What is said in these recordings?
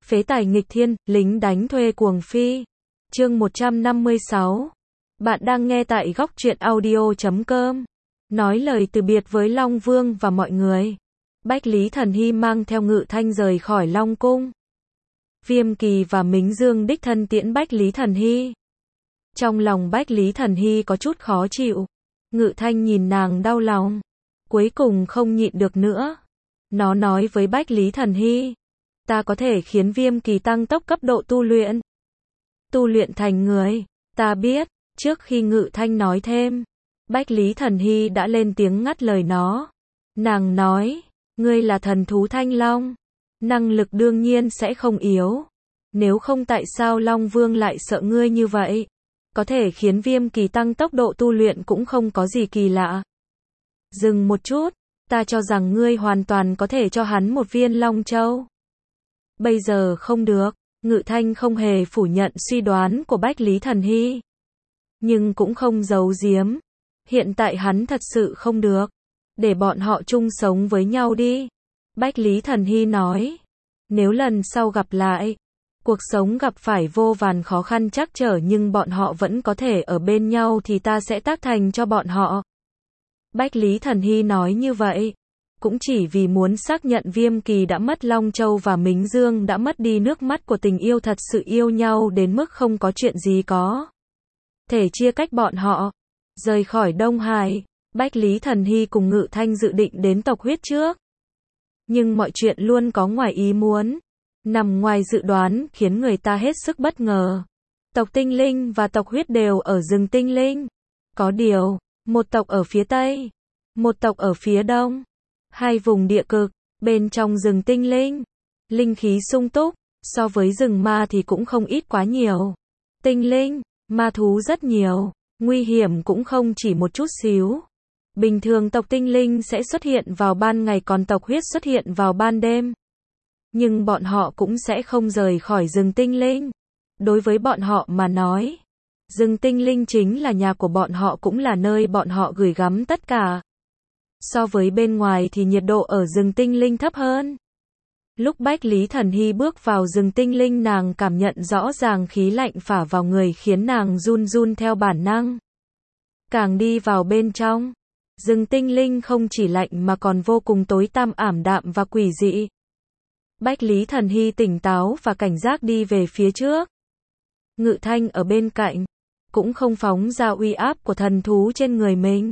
Phế tài nghịch thiên, lính đánh thuê cuồng phi. Chương 156. Bạn đang nghe tại góc truyện audio.com. Nói lời từ biệt với Long Vương và mọi người. Bách Lý Thần Hy mang theo Ngự Thanh rời khỏi Long Cung. Viêm Kỳ và Mính Dương đích thân tiễn Bách Lý Thần Hy. Trong lòng Bách Lý Thần Hy có chút khó chịu. Ngự Thanh nhìn nàng đau lòng. Cuối cùng không nhịn được nữa. Nó nói với Bách Lý Thần Hy. Ta có thể khiến Viêm Kỳ tăng tốc cấp độ tu luyện. Tu luyện thành người. Ta biết. Trước khi Ngự Thanh nói thêm, Bách Lý Thần Hy đã lên tiếng ngắt lời nó. Nàng nói, ngươi là thần thú Thanh Long. Năng lực đương nhiên sẽ không yếu. Nếu không tại sao Long Vương lại sợ ngươi như vậy? Có thể khiến Viêm Kỳ tăng tốc độ tu luyện cũng không có gì kỳ lạ. Dừng một chút, ta cho rằng ngươi hoàn toàn có thể cho hắn một viên Long Châu. Bây giờ không được. Ngự Thanh không hề phủ nhận suy đoán của Bách Lý Thần Hy. Nhưng cũng không giấu giếm. Hiện tại hắn thật sự không được. Để bọn họ chung sống với nhau đi. Bách Lý Thần Hy nói. Nếu lần sau gặp lại, cuộc sống gặp phải vô vàn khó khăn trắc trở nhưng bọn họ vẫn có thể ở bên nhau thì ta sẽ tác thành cho bọn họ. Bách Lý Thần Hy nói như vậy. Cũng chỉ vì muốn xác nhận Viêm Kỳ đã mất Long Châu và Mính Dương đã mất đi nước mắt của tình yêu thật sự yêu nhau đến mức không có chuyện gì có thể chia cách bọn họ. Rời khỏi Đông Hải, Bách Lý Thần Hy cùng Ngự Thanh dự định đến tộc huyết trước. Nhưng mọi chuyện luôn có ngoài ý muốn, nằm ngoài dự đoán khiến người ta hết sức bất ngờ. Tộc Tinh Linh và tộc huyết đều ở rừng Tinh Linh. Có điều, một tộc ở phía Tây, một tộc ở phía Đông. Hai vùng địa cực, bên trong rừng Tinh Linh. Linh khí sung túc, so với rừng ma thì cũng không ít quá nhiều. Tinh Linh, ma thú rất nhiều, nguy hiểm cũng không chỉ một chút xíu. Bình thường tộc Tinh Linh sẽ xuất hiện vào ban ngày còn tộc huyết xuất hiện vào ban đêm. Nhưng bọn họ cũng sẽ không rời khỏi rừng Tinh Linh. Đối với bọn họ mà nói, rừng Tinh Linh chính là nhà của bọn họ cũng là nơi bọn họ gửi gắm tất cả. So với bên ngoài thì nhiệt độ ở rừng Tinh Linh thấp hơn. Lúc Bách Lý Thần Hy bước vào rừng Tinh Linh nàng cảm nhận rõ ràng khí lạnh phả vào người khiến nàng run run theo bản năng. Càng đi vào bên trong, rừng Tinh Linh không chỉ lạnh mà còn vô cùng tối tăm ảm đạm và quỷ dị. Bách Lý Thần Hy tỉnh táo và cảnh giác đi về phía trước. Ngự Thanh ở bên cạnh, cũng không phóng ra uy áp của thần thú trên người mình.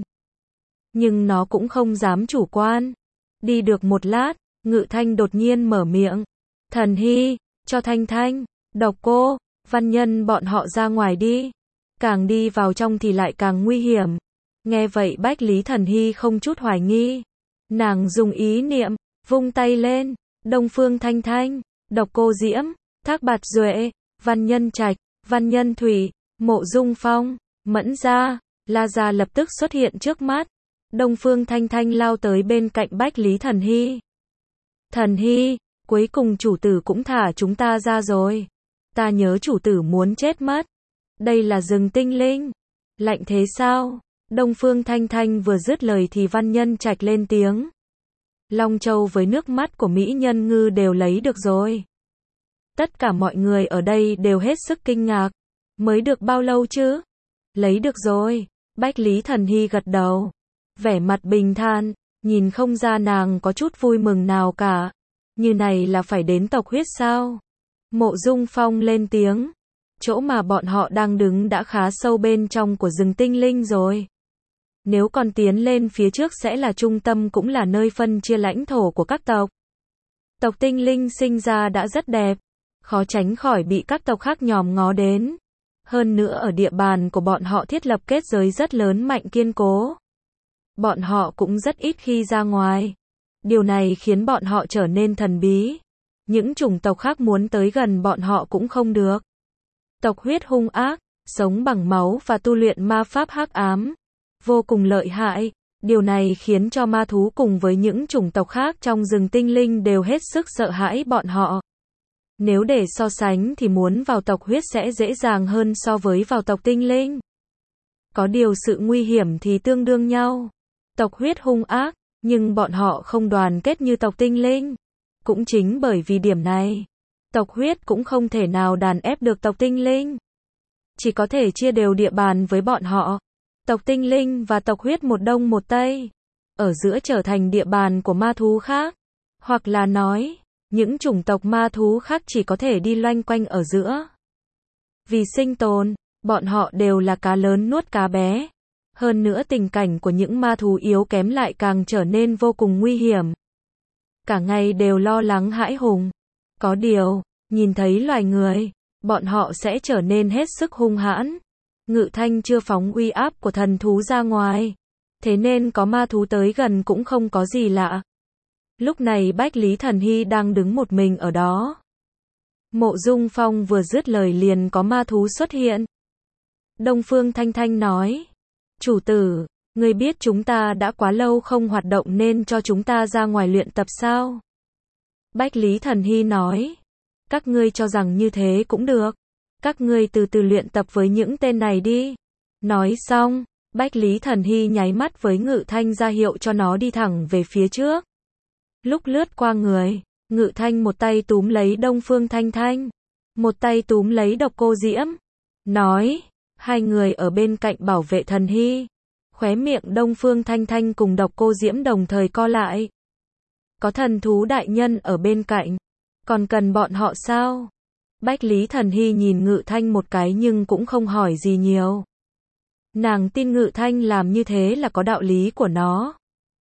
Nhưng nó cũng không dám chủ quan. Đi được một lát, Ngự Thanh đột nhiên mở miệng. Thần Hy, cho Thanh Thanh, Độc Cô, Văn Nhân bọn họ ra ngoài đi. Càng đi vào trong thì lại càng nguy hiểm. Nghe vậy Bách Lý Thần Hy không chút hoài nghi. Nàng dùng ý niệm, vung tay lên. Đông Phương Thanh Thanh, Độc Cô Diễm, Thác Bạt Duệ, Văn Nhân Trạch, Văn Nhân Thủy, Mộ Dung Phong, Mẫn Gia, La Gia lập tức xuất hiện trước mắt. Đông Phương Thanh Thanh lao tới bên cạnh Bách Lý Thần Hy. Thần Hy, cuối cùng chủ tử cũng thả chúng ta ra rồi. Ta nhớ chủ tử muốn chết mất. Đây là rừng Tinh Linh. Lạnh thế sao? Đông Phương Thanh Thanh vừa dứt lời thì Văn Nhân Trạch lên tiếng. Long Châu với nước mắt của Mỹ Nhân Ngư đều lấy được rồi. Tất cả mọi người ở đây đều hết sức kinh ngạc. Mới được bao lâu chứ? Lấy được rồi. Bách Lý Thần Hy gật đầu. Vẻ mặt bình thản, nhìn không ra nàng có chút vui mừng nào cả. Như này là phải đến tộc huyết sao? Mộ Dung Phong lên tiếng. Chỗ mà bọn họ đang đứng đã khá sâu bên trong của rừng Tinh Linh rồi. Nếu còn tiến lên phía trước sẽ là trung tâm cũng là nơi phân chia lãnh thổ của các tộc. Tộc Tinh Linh sinh ra đã rất đẹp, khó tránh khỏi bị các tộc khác nhòm ngó đến. Hơn nữa ở địa bàn của bọn họ thiết lập kết giới rất lớn mạnh kiên cố. Bọn họ cũng rất ít khi ra ngoài. Điều này khiến bọn họ trở nên thần bí. Những chủng tộc khác muốn tới gần bọn họ cũng không được. Tộc huyết hung ác, sống bằng máu và tu luyện ma pháp hắc ám. Vô cùng lợi hại. Điều này khiến cho ma thú cùng với những chủng tộc khác trong rừng Tinh Linh đều hết sức sợ hãi bọn họ. Nếu để so sánh thì muốn vào tộc huyết sẽ dễ dàng hơn so với vào tộc Tinh Linh. Có điều sự nguy hiểm thì tương đương nhau. Tộc huyết hung ác, nhưng bọn họ không đoàn kết như tộc Tinh Linh. Cũng chính bởi vì điểm này, Tộc huyết cũng không thể nào đàn ép được tộc tinh linh. Chỉ có thể chia đều địa bàn với bọn họ. Tộc tinh linh và tộc huyết một đông một tây. Ở giữa trở thành địa bàn của ma thú khác. Hoặc là nói, những chủng tộc ma thú khác chỉ có thể đi loanh quanh ở giữa. Vì sinh tồn, bọn họ đều là cá lớn nuốt cá bé. Hơn nữa tình cảnh của những ma thú yếu kém lại càng trở nên vô cùng nguy hiểm. Cả ngày đều lo lắng hãi hùng. Có điều, nhìn thấy loài người, bọn họ sẽ trở nên hết sức hung hãn. Ngự Thanh chưa phóng uy áp của thần thú ra ngoài. Thế nên có ma thú tới gần cũng không có gì lạ. Lúc này Bách Lý Thần Hy đang đứng một mình ở đó. Mộ Dung Phong vừa dứt lời liền có ma thú xuất hiện. Đông Phương Thanh Thanh nói. Chủ tử, người biết chúng ta đã quá lâu không hoạt động nên cho chúng ta ra ngoài luyện tập sao? Bách Lý Thần Hy nói. Các ngươi cho rằng như thế cũng được. Các ngươi từ từ luyện tập với những tên này đi. Nói xong, Bách Lý Thần Hy nháy mắt với Ngự Thanh ra hiệu cho nó đi thẳng về phía trước. Lúc lướt qua người, Ngự Thanh một tay túm lấy Đông Phương Thanh Thanh, một tay túm lấy Độc Cô Diễm. Nói, hai người ở bên cạnh bảo vệ Thần Hy. Khóe miệng Đông Phương Thanh Thanh cùng Độc Cô Diễm đồng thời co lại. Có thần thú đại nhân ở bên cạnh. Còn cần bọn họ sao? Bách Lý Thần Hy nhìn Ngự Thanh một cái nhưng cũng không hỏi gì nhiều. Nàng tin Ngự Thanh làm như thế là có đạo lý của nó.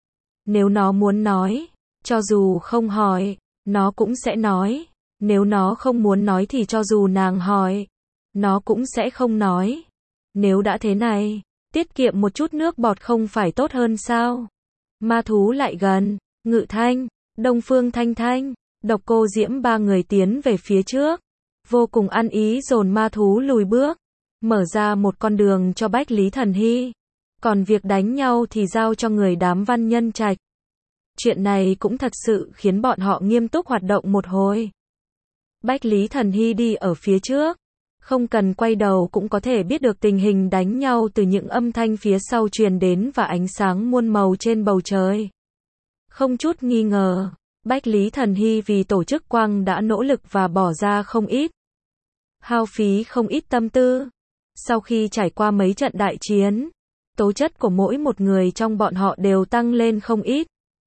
Nếu nó muốn nói, cho dù không hỏi, nó cũng sẽ nói. Nếu nó không muốn nói thì cho dù nàng hỏi, nó cũng sẽ không nói. Nếu đã thế này, tiết kiệm một chút nước bọt không phải tốt hơn sao? Ma thú lại gần, Ngự Thanh, Đông Phương Thanh Thanh, Độc Cô Diễm ba người tiến về phía trước. Vô cùng ăn ý dồn ma thú lùi bước. Mở ra một con đường cho Bách Lý Thần Hy. Còn việc đánh nhau thì giao cho người đám Văn Nhân Trạch. Chuyện này cũng thật sự khiến bọn họ nghiêm túc hoạt động một hồi. Bách Lý Thần Hy đi ở phía trước. Không cần quay đầu cũng có thể biết được tình hình đánh nhau từ những âm thanh phía sau truyền đến và ánh sáng muôn màu trên bầu trời. Không chút nghi ngờ, Bách Lý Thần Hy vì tổ chức quang đã nỗ lực và bỏ ra không ít. Hao phí không ít tâm tư. Sau khi trải qua mấy trận đại chiến, tố chất của mỗi một người trong bọn họ đều tăng lên không ít.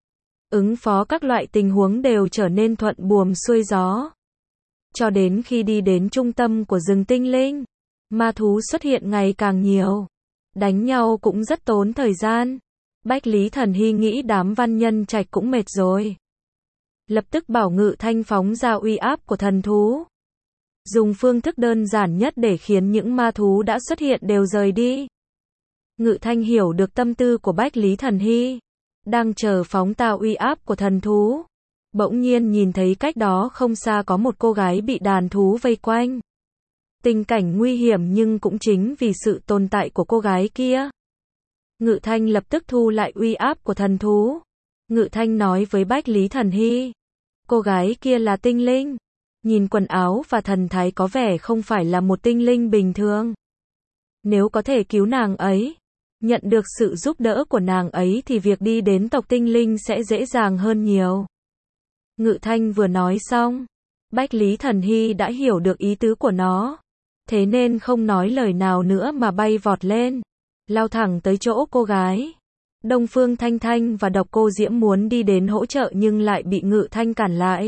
Ứng phó các loại tình huống đều trở nên thuận buồm xuôi gió. Cho đến khi đi đến trung tâm của rừng tinh linh, ma thú xuất hiện ngày càng nhiều. Đánh nhau cũng rất tốn thời gian. Bách Lý Thần Hy nghĩ đám Văn Nhân Trạch cũng mệt rồi. Lập tức bảo Ngự Thanh phóng ra uy áp của thần thú. Dùng phương thức đơn giản nhất để khiến những ma thú đã xuất hiện đều rời đi. Ngự Thanh hiểu được tâm tư của Bách Lý Thần Hy. Đang chờ phóng ta uy áp của thần thú. Bỗng nhiên nhìn thấy cách đó không xa có một cô gái bị đàn thú vây quanh. Tình cảnh nguy hiểm nhưng cũng chính vì sự tồn tại của cô gái kia. Ngự Thanh lập tức thu lại uy áp của thần thú. Ngự Thanh nói với Bách Lý Thần Hy. Cô gái kia là tinh linh. Nhìn quần áo và thần thái có vẻ không phải là một tinh linh bình thường. Nếu có thể cứu nàng ấy, nhận được sự giúp đỡ của nàng ấy thì việc đi đến tộc tinh linh sẽ dễ dàng hơn nhiều. Ngự Thanh vừa nói xong, Bách Lý Thần Hy đã hiểu được ý tứ của nó. Thế nên không nói lời nào nữa mà bay vọt lên, lao thẳng tới chỗ cô gái. Đông Phương Thanh Thanh và Độc Cô Diễm muốn đi đến hỗ trợ nhưng lại bị Ngự Thanh cản lại.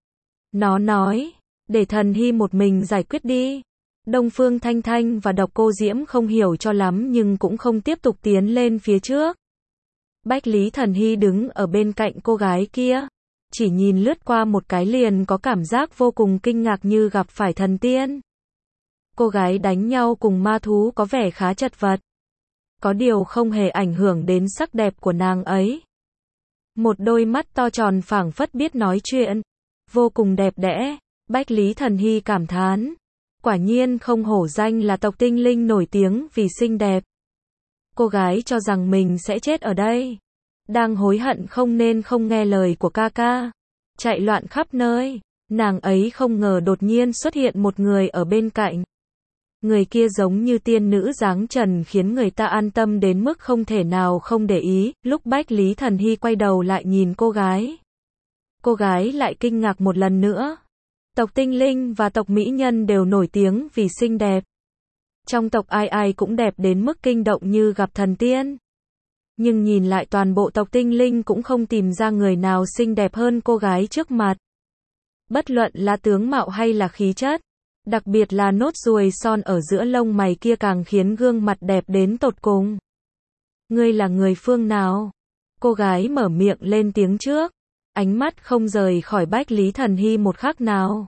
Nó nói, để Thần Hy một mình giải quyết đi. Đông Phương Thanh Thanh và Độc Cô Diễm không hiểu cho lắm nhưng cũng không tiếp tục tiến lên phía trước. Bách Lý Thần Hy đứng ở bên cạnh cô gái kia. Chỉ nhìn lướt qua một cái liền có cảm giác vô cùng kinh ngạc như gặp phải thần tiên. Cô gái đánh nhau cùng ma thú có vẻ khá chật vật. Có điều không hề ảnh hưởng đến sắc đẹp của nàng ấy. Một đôi mắt to tròn phảng phất biết nói chuyện. Vô cùng đẹp đẽ. Bách Lý Thần Hy cảm thán. Quả nhiên không hổ danh là tộc tinh linh nổi tiếng vì xinh đẹp. Cô gái cho rằng mình sẽ chết ở đây. Đang hối hận không nên không nghe lời của ca ca. Chạy loạn khắp nơi. Nàng ấy không ngờ đột nhiên xuất hiện một người ở bên cạnh. Người kia giống như tiên nữ dáng trần khiến người ta an tâm đến mức không thể nào không để ý. Lúc Bách Lý Thần Hy quay đầu lại nhìn cô gái. Cô gái lại kinh ngạc một lần nữa. Tộc tinh linh và tộc mỹ nhân đều nổi tiếng vì xinh đẹp. Trong tộc ai ai cũng đẹp đến mức kinh động như gặp thần tiên. Nhưng nhìn lại toàn bộ tộc tinh linh cũng không tìm ra người nào xinh đẹp hơn cô gái trước mặt. Bất luận là tướng mạo hay là khí chất. Đặc biệt là nốt ruồi son ở giữa lông mày kia càng khiến gương mặt đẹp đến tột cùng. Ngươi là người phương nào? Cô gái mở miệng lên tiếng trước. Ánh mắt không rời khỏi Bách Lý Thần Hy một khắc nào.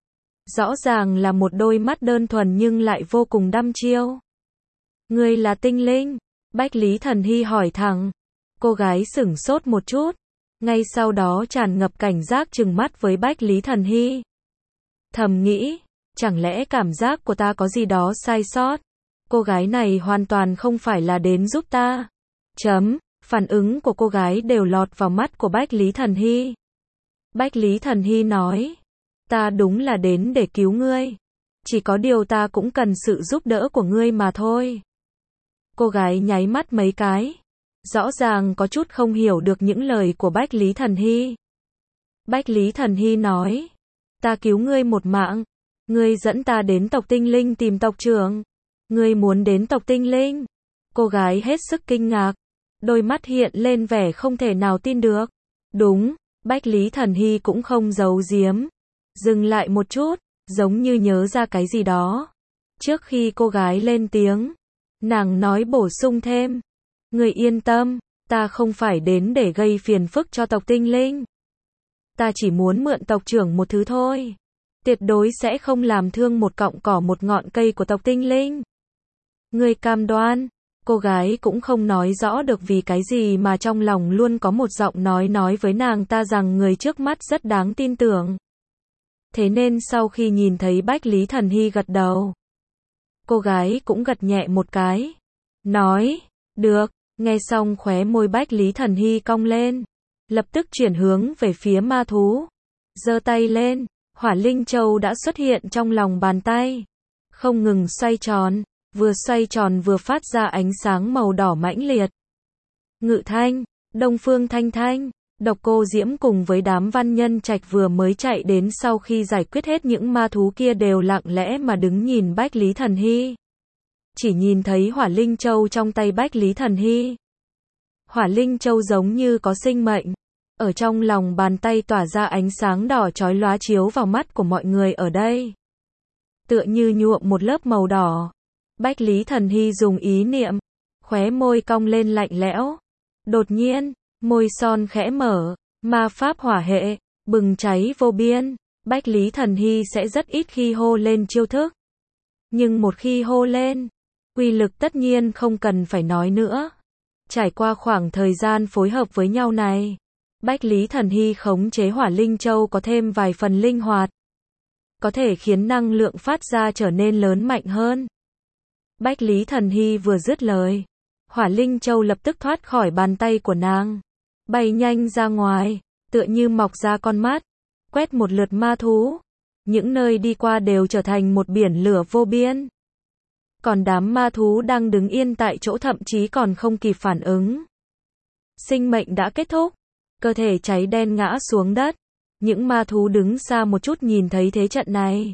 Rõ ràng là một đôi mắt đơn thuần nhưng lại vô cùng đăm chiêu. Ngươi là tinh linh? Bách Lý Thần Hy hỏi thẳng. Cô gái sửng sốt một chút. Ngay sau đó tràn ngập cảnh giác trừng mắt với Bách Lý Thần Hy. Thầm nghĩ, chẳng lẽ cảm giác của ta có gì đó sai sót? Cô gái này hoàn toàn không phải là đến giúp ta. Phản ứng của cô gái đều lọt vào mắt của Bách Lý Thần Hy. Bách Lý Thần Hy nói, ta đúng là đến để cứu ngươi. Chỉ có điều ta cũng cần sự giúp đỡ của ngươi mà thôi. Cô gái nháy mắt mấy cái. Rõ ràng có chút không hiểu được những lời của Bách Lý Thần Hy. Bách Lý Thần Hy nói, ta cứu ngươi một mạng. Ngươi dẫn ta đến tộc tinh linh tìm tộc trưởng. Ngươi muốn đến tộc tinh linh? Cô gái hết sức kinh ngạc. Đôi mắt hiện lên vẻ không thể nào tin được. Đúng, Bách Lý Thần Hy cũng không giấu giếm. Dừng lại một chút, giống như nhớ ra cái gì đó. Trước khi cô gái lên tiếng, nàng nói bổ sung thêm. Người yên tâm, ta không phải đến để gây phiền phức cho tộc tinh linh. Ta chỉ muốn mượn tộc trưởng một thứ thôi. Tuyệt đối sẽ không làm thương một cọng cỏ một ngọn cây của tộc tinh linh. Người cam đoan? Cô gái cũng không nói rõ được vì cái gì mà trong lòng luôn có một giọng nói với nàng ta rằng người trước mắt rất đáng tin tưởng. Thế nên sau khi nhìn thấy Bách Lý Thần Hy gật đầu, cô gái cũng gật nhẹ một cái. Nói, được, nghe xong khóe môi Bách Lý Thần Hy cong lên. Lập tức chuyển hướng về phía ma thú. Giơ tay lên, Hỏa Linh Châu đã xuất hiện trong lòng bàn tay. Không ngừng xoay tròn, vừa xoay tròn vừa phát ra ánh sáng màu đỏ mãnh liệt. Ngự Thanh, Đông Phương Thanh Thanh, Độc Cô Diễm cùng với đám văn nhân trạch vừa mới chạy đến sau khi giải quyết hết những ma thú kia đều lặng lẽ mà đứng nhìn Bách Lý Thần Hy. Chỉ nhìn thấy Hỏa Linh Châu trong tay Bách Lý Thần Hy. Hỏa Linh Châu giống như có sinh mệnh. Ở trong lòng bàn tay tỏa ra ánh sáng đỏ chói lóa chiếu vào mắt của mọi người ở đây. Tựa như nhuộm một lớp màu đỏ. Bách Lý Thần Hy dùng ý niệm. Khóe môi cong lên lạnh lẽo. Đột nhiên, môi son khẽ mở. Ma pháp hỏa hệ, bừng cháy vô biên. Bách Lý Thần Hy sẽ rất ít khi hô lên chiêu thức. Nhưng một khi hô lên, uy lực tất nhiên không cần phải nói nữa. Trải qua khoảng thời gian phối hợp với nhau này, Bách Lý Thần Hy khống chế Hỏa Linh Châu có thêm vài phần linh hoạt. Có thể khiến năng lượng phát ra trở nên lớn mạnh hơn. Bách Lý Thần Hy vừa dứt lời, Hỏa Linh Châu lập tức thoát khỏi bàn tay của nàng. Bay nhanh ra ngoài, tựa như mọc ra con mắt, quét một lượt ma thú. Những nơi đi qua đều trở thành một biển lửa vô biên. Còn đám ma thú đang đứng yên tại chỗ thậm chí còn không kịp phản ứng. Sinh mệnh đã kết thúc, cơ thể cháy đen ngã xuống đất. Những ma thú đứng xa một chút nhìn thấy thế trận này.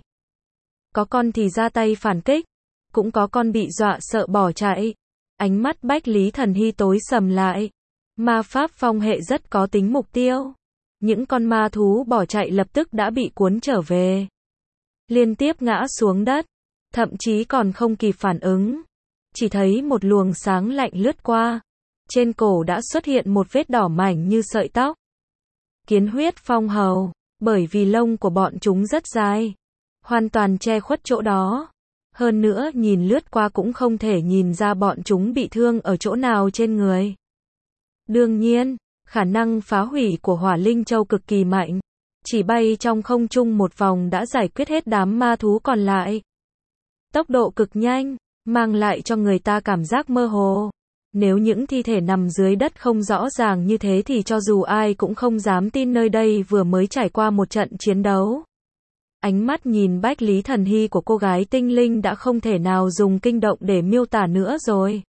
Có con thì ra tay phản kích, cũng có con bị dọa sợ bỏ chạy. Ánh mắt Bách Lý Thần Hy tối sầm lại. Ma pháp phong hệ rất có tính mục tiêu. Những con ma thú bỏ chạy lập tức đã bị cuốn trở về. Liên tiếp ngã xuống đất. Thậm chí còn không kịp phản ứng. Chỉ thấy một luồng sáng lạnh lướt qua. Trên cổ đã xuất hiện một vết đỏ mảnh như sợi tóc. Kiến huyết phong hầu. Bởi vì lông của bọn chúng rất dài. Hoàn toàn che khuất chỗ đó. Hơn nữa nhìn lướt qua cũng không thể nhìn ra bọn chúng bị thương ở chỗ nào trên người. Đương nhiên, khả năng phá hủy của Hỏa Linh Châu cực kỳ mạnh. Chỉ bay trong không trung một vòng đã giải quyết hết đám ma thú còn lại. Tốc độ cực nhanh, mang lại cho người ta cảm giác mơ hồ. Nếu những thi thể nằm dưới đất không rõ ràng như thế thì cho dù ai cũng không dám tin nơi đây vừa mới trải qua một trận chiến đấu. Ánh mắt nhìn Bách Lý Thần Hy của cô gái tinh linh đã không thể nào dùng kinh động để miêu tả nữa rồi.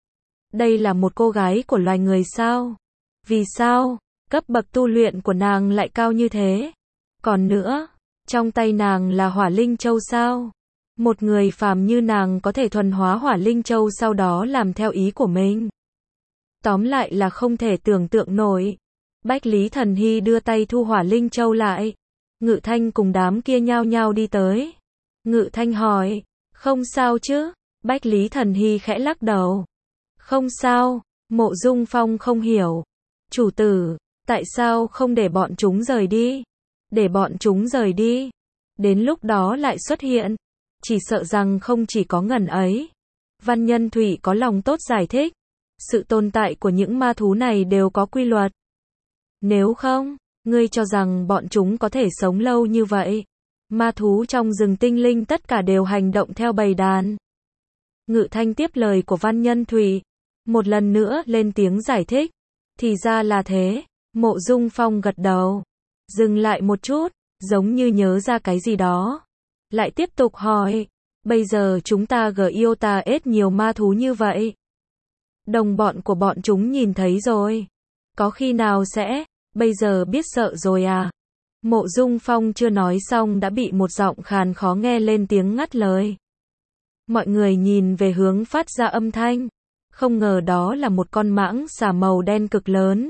Đây là một cô gái của loài người sao? Vì sao? Cấp bậc tu luyện của nàng lại cao như thế? Còn nữa, Trong tay nàng là Hỏa Linh Châu sao? Một người phàm như nàng có thể thuần hóa Hỏa Linh Châu sau đó làm theo ý của mình. Tóm lại là không thể tưởng tượng nổi. Bách Lý Thần Hy đưa tay thu Hỏa Linh Châu lại. Ngự Thanh cùng đám kia nhao nhao đi tới. Ngự Thanh hỏi, không sao chứ? Bách Lý Thần Hy khẽ lắc đầu. Không sao. Mộ Dung Phong không hiểu. Chủ tử, tại sao không để bọn chúng rời đi? Để bọn chúng rời đi. Đến lúc đó lại xuất hiện. Chỉ sợ rằng không chỉ có ngần ấy. Văn Nhân Thủy có lòng tốt giải thích. Sự tồn tại của những ma thú này đều có quy luật. Nếu không, ngươi cho rằng bọn chúng có thể sống lâu như vậy? Ma thú trong rừng tinh linh tất cả đều hành động theo bầy đàn. Ngự Thanh tiếp lời của Văn Nhân Thủy. Một lần nữa lên tiếng giải thích. Thì ra là thế. Mộ Dung Phong gật đầu. Dừng lại một chút, giống như nhớ ra cái gì đó. Lại tiếp tục hỏi. Bây giờ chúng ta Giota-S nhiều ma thú như vậy. Đồng bọn của bọn chúng nhìn thấy rồi. Có khi nào sẽ, bây giờ biết sợ rồi à? Mộ Dung Phong chưa nói xong đã bị một giọng khàn khó nghe lên tiếng ngắt lời. Mọi người nhìn về hướng phát ra âm thanh. Không ngờ đó là một con mãng xà màu đen cực lớn.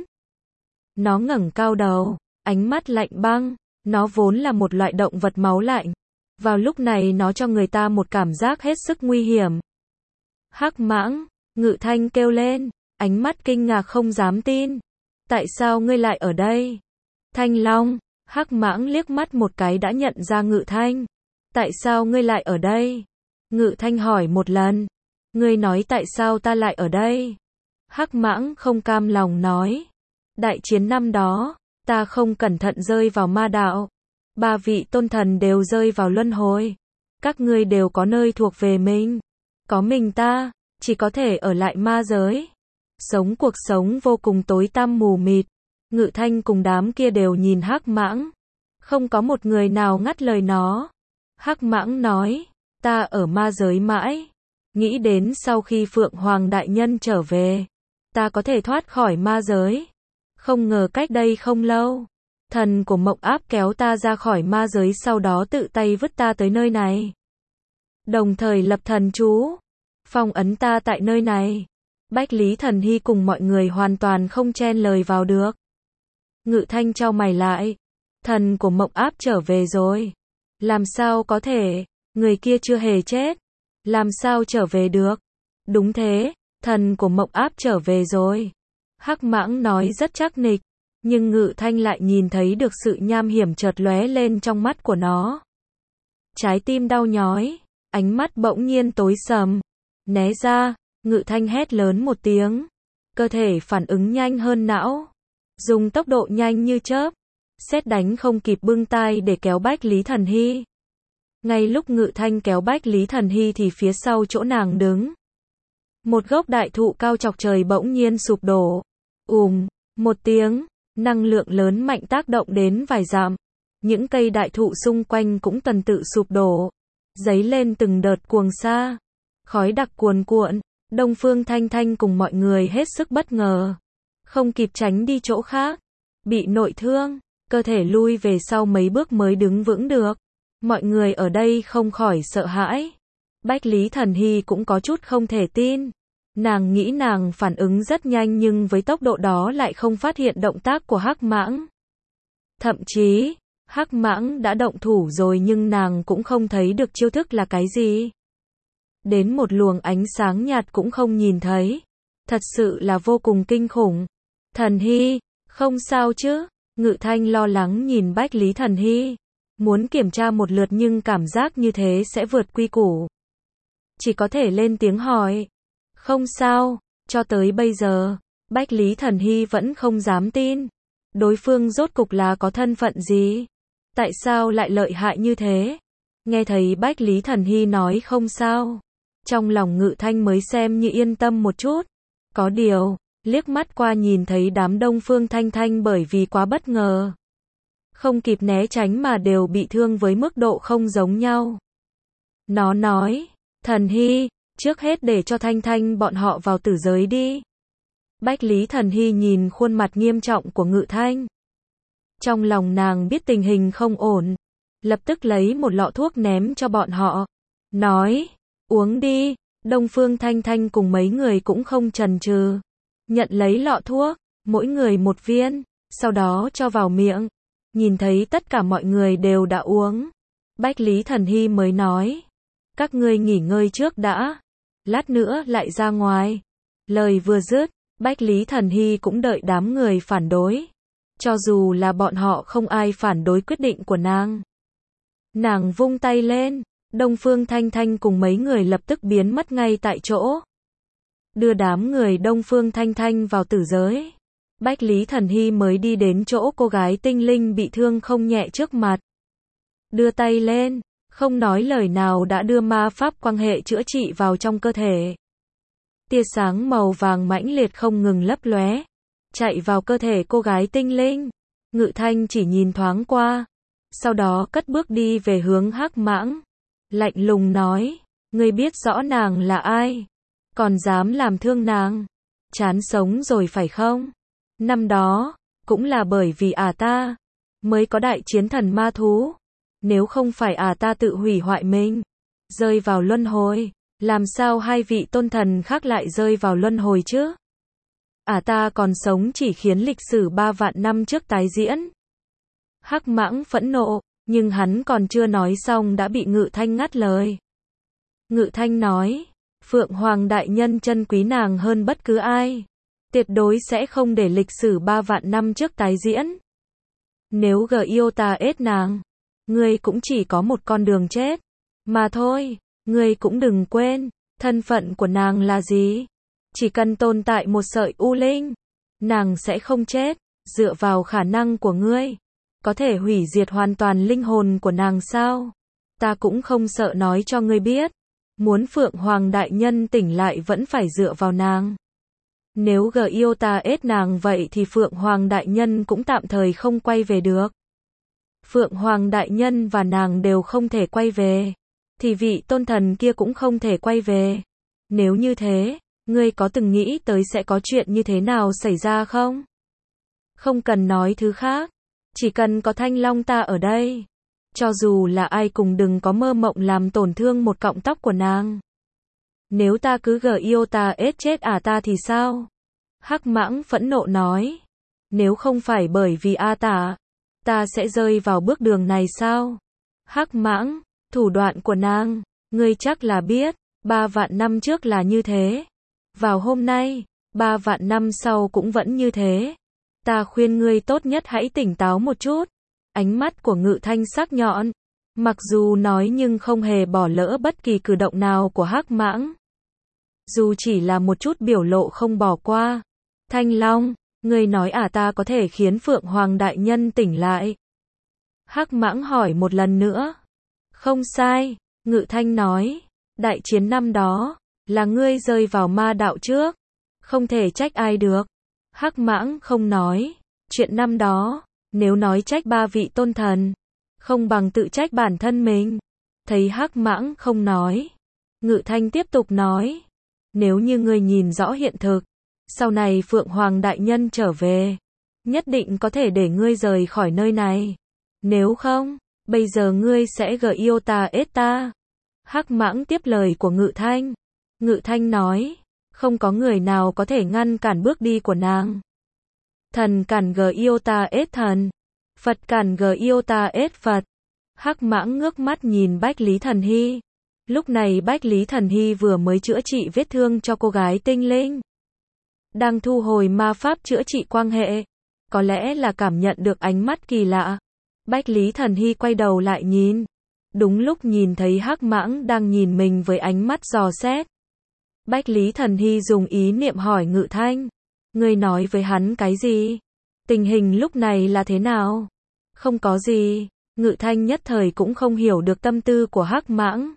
Nó ngẩng cao đầu, ánh mắt lạnh băng. Nó vốn là một loại động vật máu lạnh. Vào lúc này nó cho người ta một cảm giác hết sức nguy hiểm. Hắc mãng, Ngự Thanh kêu lên, ánh mắt kinh ngạc không dám tin. Tại sao ngươi lại ở đây? Thanh Long, Hắc mãng liếc mắt một cái đã nhận ra Ngự Thanh. Tại sao ngươi lại ở đây? Ngự Thanh hỏi một lần. Ngươi nói tại sao ta lại ở đây? Hắc mãng không cam lòng nói. Đại chiến năm đó, ta không cẩn thận rơi vào ma đạo. 3 vị tôn thần đều rơi vào luân hồi. Các ngươi đều có nơi thuộc về mình. Có mình ta, chỉ có thể ở lại ma giới. Sống cuộc sống vô cùng tối tăm mù mịt. Ngự Thanh cùng đám kia đều nhìn Hắc mãng. Không có một người nào ngắt lời nó. Hắc mãng nói, ta ở ma giới mãi. Nghĩ đến sau khi Phượng Hoàng Đại Nhân trở về, ta có thể thoát khỏi ma giới. Không ngờ cách đây không lâu, thần của Mộng Áp kéo ta ra khỏi ma giới sau đó tự tay vứt ta tới nơi này. Đồng thời lập thần chú, phong ấn ta tại nơi này. Bách Lý Thần Hy cùng mọi người hoàn toàn không chen lời vào được. Ngự Thanh chau mày lại. Thần của Mộng Áp trở về rồi. Làm sao có thể, người kia chưa hề chết. Làm sao trở về được? Đúng thế, thần của Mộng Áp trở về rồi. Hắc mãng nói rất chắc nịch, nhưng Ngự Thanh lại nhìn thấy được sự nham hiểm chợt lóe lên trong mắt của nó. Trái tim đau nhói, ánh mắt bỗng nhiên tối sầm. Né ra, Ngự Thanh hét lớn một tiếng. Cơ thể phản ứng nhanh hơn não. Dùng tốc độ nhanh như chớp. Sét đánh không kịp bưng tai để kéo Bách Lý Thần Hy. Ngay lúc Ngự Thanh kéo Bách Lý Thần Hy thì phía sau chỗ nàng đứng. Một gốc đại thụ cao chọc trời bỗng nhiên sụp đổ. Một tiếng, năng lượng lớn mạnh tác động đến vài dặm. Những cây đại thụ xung quanh cũng tuần tự sụp đổ. Dấy lên từng đợt cuồng sa. Khói đặc cuồn cuộn. Đông Phương Thanh Thanh cùng mọi người hết sức bất ngờ. Không kịp tránh đi chỗ khác. Bị nội thương, cơ thể lui về sau mấy bước mới đứng vững được. Mọi người ở đây không khỏi sợ hãi. Bách Lý Thần Hy cũng có chút không thể tin. Nàng nghĩ nàng phản ứng rất nhanh nhưng với tốc độ đó lại không phát hiện động tác của Hắc mãng. Thậm chí, Hắc mãng đã động thủ rồi nhưng nàng cũng không thấy được chiêu thức là cái gì. Đến một luồng ánh sáng nhạt cũng không nhìn thấy. Thật sự là vô cùng kinh khủng. Thần Hy, không sao chứ? Ngự Thanh lo lắng nhìn Bách Lý Thần Hy. Muốn kiểm tra một lượt nhưng cảm giác như thế sẽ vượt quy củ. Chỉ có thể lên tiếng hỏi. Không sao, cho tới bây giờ, Bách Lý Thần Hy vẫn không dám tin. Đối phương rốt cục là có thân phận gì? Tại sao lại lợi hại như thế? Nghe thấy Bách Lý Thần Hy nói không sao. Trong lòng Ngự Thanh mới xem như yên tâm một chút. Có điều, liếc mắt qua nhìn thấy đám Đông Phương Thanh Thanh bởi vì quá bất ngờ. Không kịp né tránh mà đều bị thương với mức độ không giống nhau. Nó nói, Thần Hy, trước hết để cho Thanh Thanh bọn họ vào tử giới đi. Bách Lý Thần Hy nhìn khuôn mặt nghiêm trọng của Ngự Thanh. Trong lòng nàng biết tình hình không ổn. lập tức lấy một lọ thuốc ném cho bọn họ. Nói, uống đi. Đông Phương Thanh Thanh cùng mấy người cũng không chần chừ. Nhận lấy lọ thuốc, mỗi người một viên, sau đó cho vào miệng. Nhìn thấy tất cả mọi người đều đã uống. Bách Lý Thần Hy mới nói. Các ngươi nghỉ ngơi trước đã. Lát nữa lại ra ngoài. Lời vừa dứt, Bách Lý Thần Hy cũng đợi đám người phản đối. Cho dù là bọn họ không ai phản đối quyết định của nàng. Nàng vung tay lên, Đông Phương Thanh Thanh cùng mấy người lập tức biến mất ngay tại chỗ. Đưa đám người Đông Phương Thanh Thanh vào tử giới. Bách Lý Thần Hy mới đi đến chỗ cô gái tinh linh bị thương không nhẹ trước mặt. Đưa tay lên, không nói lời nào đã đưa ma pháp quang hệ chữa trị vào trong cơ thể. Tia sáng màu vàng mãnh liệt không ngừng lấp lóe, chạy vào cơ thể cô gái tinh linh. Ngự Thanh chỉ nhìn thoáng qua, sau đó cất bước đi về hướng Hắc Mãng. Lạnh lùng nói, ngươi biết rõ nàng là ai, còn dám làm thương nàng, chán sống rồi phải không? Năm đó, cũng là bởi vì ta mới có đại chiến thần ma thú. Nếu không phải ta tự hủy hoại mình, rơi vào luân hồi, làm sao hai vị tôn thần khác lại rơi vào luân hồi chứ? Ta còn sống chỉ khiến lịch sử 3 vạn năm trước tái diễn. Hắc Mãng phẫn nộ, nhưng hắn còn chưa nói xong đã bị Ngự Thanh ngắt lời. Ngự Thanh nói, Phượng Hoàng đại nhân trân quý nàng hơn bất cứ ai. Tuyệt đối sẽ không để lịch sử 3 vạn năm trước tái diễn. Nếu yêu ta ết nàng, ngươi cũng chỉ có một con đường chết. Mà thôi, ngươi cũng đừng quên, thân phận của nàng là gì? Chỉ cần tồn tại một sợi u linh, nàng sẽ không chết. Dựa vào khả năng của ngươi, có thể hủy diệt hoàn toàn linh hồn của nàng sao? Ta cũng không sợ nói cho ngươi biết. Muốn Phượng Hoàng đại nhân tỉnh lại vẫn phải dựa vào nàng. Nếu yêu ta ết nàng vậy thì Phượng Hoàng đại nhân cũng tạm thời không quay về được. Phượng Hoàng đại nhân và nàng đều không thể quay về, thì vị tôn thần kia cũng không thể quay về. Nếu như thế, ngươi có từng nghĩ tới sẽ có chuyện như thế nào xảy ra không? Không cần nói thứ khác, chỉ cần có Thanh Long ta ở đây. Cho dù là ai cùng đừng có mơ mộng làm tổn thương một cọng tóc của nàng. Nếu ta cứ yêu ta ết chết ta thì sao? Hắc Mãng phẫn nộ nói. Nếu không phải bởi vì ta sẽ rơi vào bước đường này sao? Hắc Mãng, thủ đoạn của nàng, ngươi chắc là biết, 3 vạn năm trước là như thế. Vào hôm nay, 3 vạn năm sau cũng vẫn như thế. Ta khuyên ngươi tốt nhất hãy tỉnh táo một chút. Ánh mắt của Ngự Thanh sắc nhọn, mặc dù nói nhưng không hề bỏ lỡ bất kỳ cử động nào của Hắc Mãng. Dù chỉ là một chút biểu lộ không bỏ qua. Thanh Long, ngươi nói ta có thể khiến Phượng Hoàng đại nhân tỉnh lại? Hắc Mãng hỏi một lần nữa. Không sai, Ngự Thanh nói. Đại chiến năm đó, là ngươi rơi vào ma đạo trước. Không thể trách ai được. Hắc Mãng không nói. Chuyện năm đó, nếu nói trách 3 vị tôn thần, không bằng tự trách bản thân mình. Thấy Hắc Mãng không nói, Ngự Thanh tiếp tục nói. Nếu như ngươi nhìn rõ hiện thực, sau này Phượng Hoàng đại nhân trở về, nhất định có thể để ngươi rời khỏi nơi này. Nếu không, bây giờ ngươi sẽ yêu ta ết ta. Hắc Mãng tiếp lời của Ngự Thanh. Ngự Thanh nói, không có người nào có thể ngăn cản bước đi của nàng. Thần cản yêu ta ết thần, Phật cản yêu ta ết Phật. Hắc Mãng ngước mắt nhìn Bách Lý Thần Hy. Lúc này Bách Lý Thần Hy vừa mới chữa trị vết thương cho cô gái tinh linh, đang thu hồi ma pháp chữa trị quang hệ. Có lẽ là cảm nhận được ánh mắt kỳ lạ, Bách Lý Thần Hy quay đầu lại nhìn. Đúng lúc nhìn thấy Hắc Mãng đang nhìn mình với ánh mắt dò xét. Bách Lý Thần Hy dùng ý niệm hỏi Ngự Thanh. Ngươi nói với hắn cái gì? Tình hình lúc này là thế nào? Không có gì. Ngự Thanh nhất thời cũng không hiểu được tâm tư của Hắc Mãng.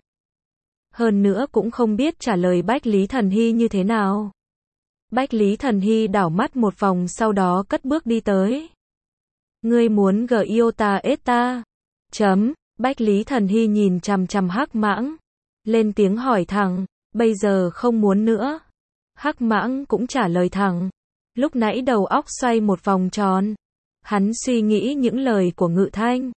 Hơn nữa cũng không biết trả lời Bách Lý Thần Hy như thế nào. Bách Lý Thần Hy đảo mắt một vòng sau đó cất bước đi tới. Ngươi muốn yêu ta ết ta? Bách Lý Thần Hy nhìn chằm chằm Hắc Mãng, lên tiếng hỏi thẳng. Bây giờ không muốn nữa. Hắc Mãng cũng trả lời thẳng. Lúc nãy đầu óc xoay một vòng tròn. Hắn suy nghĩ những lời của Ngự Thanh.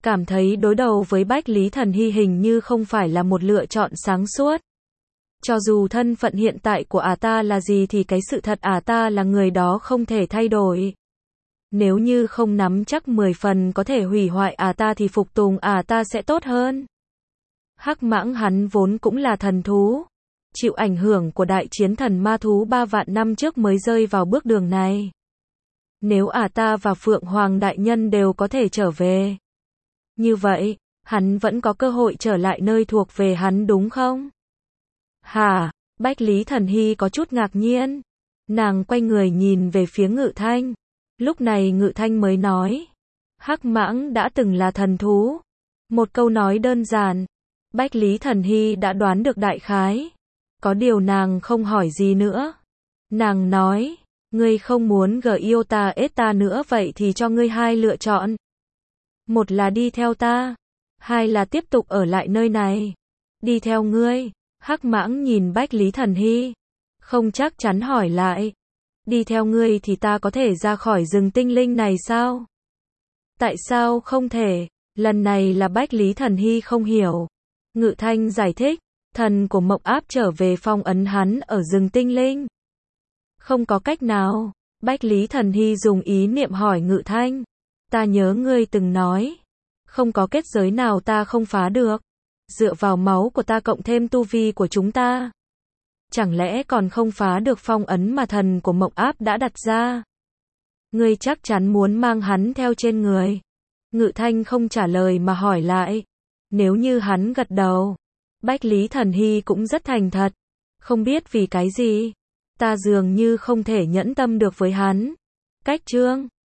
cảm thấy đối đầu với Bách Lý Thần Hy hình như không phải là một lựa chọn sáng suốt. Cho dù thân phận hiện tại của ta là gì thì cái sự thật ta là người đó không thể thay đổi. Nếu như không nắm chắc 10 phần có thể hủy hoại ta thì phục tùng ta sẽ tốt hơn. Hắc Mãng hắn vốn cũng là thần thú, chịu ảnh hưởng của đại chiến thần ma thú 3 vạn năm trước mới rơi vào bước đường này. Nếu ta và Phượng Hoàng đại nhân đều có thể trở về, như vậy, hắn vẫn có cơ hội trở lại nơi thuộc về hắn đúng không? Hả? Bách Lý Thần Hy có chút ngạc nhiên. Nàng quay người nhìn về phía Ngự Thanh. Lúc này Ngự Thanh mới nói. Hắc Mãng đã từng là thần thú. Một câu nói đơn giản. Bách Lý Thần Hy đã đoán được đại khái. Có điều nàng không hỏi gì nữa. Nàng nói, ngươi không muốn yêu ta ết ta nữa vậy thì cho ngươi hai lựa chọn. Một là đi theo ta. Hai là tiếp tục ở lại nơi này. Đi theo ngươi. Hắc Mãng nhìn Bách Lý Thần Hy. Không chắc chắn hỏi lại. Đi theo ngươi thì ta có thể ra khỏi rừng tinh linh này sao? Tại sao không thể? Lần này là Bách Lý Thần Hy không hiểu. Ngự Thanh giải thích. Thần của Mộng Áp trở về phong ấn hắn ở rừng tinh linh. Không có cách nào. Bách Lý Thần Hy dùng ý niệm hỏi Ngự Thanh. Ta nhớ ngươi từng nói. Không có kết giới nào ta không phá được. Dựa vào máu của ta cộng thêm tu vi của chúng ta. Chẳng lẽ còn không phá được phong ấn mà thần của Mộng Áp đã đặt ra? Ngươi chắc chắn muốn mang hắn theo trên người. Ngự Thanh không trả lời mà hỏi lại. Nếu như hắn gật đầu. Bách Lý Thần Hy cũng rất thành thật. Không biết vì cái gì. Ta dường như không thể nhẫn tâm được với hắn. Cách chương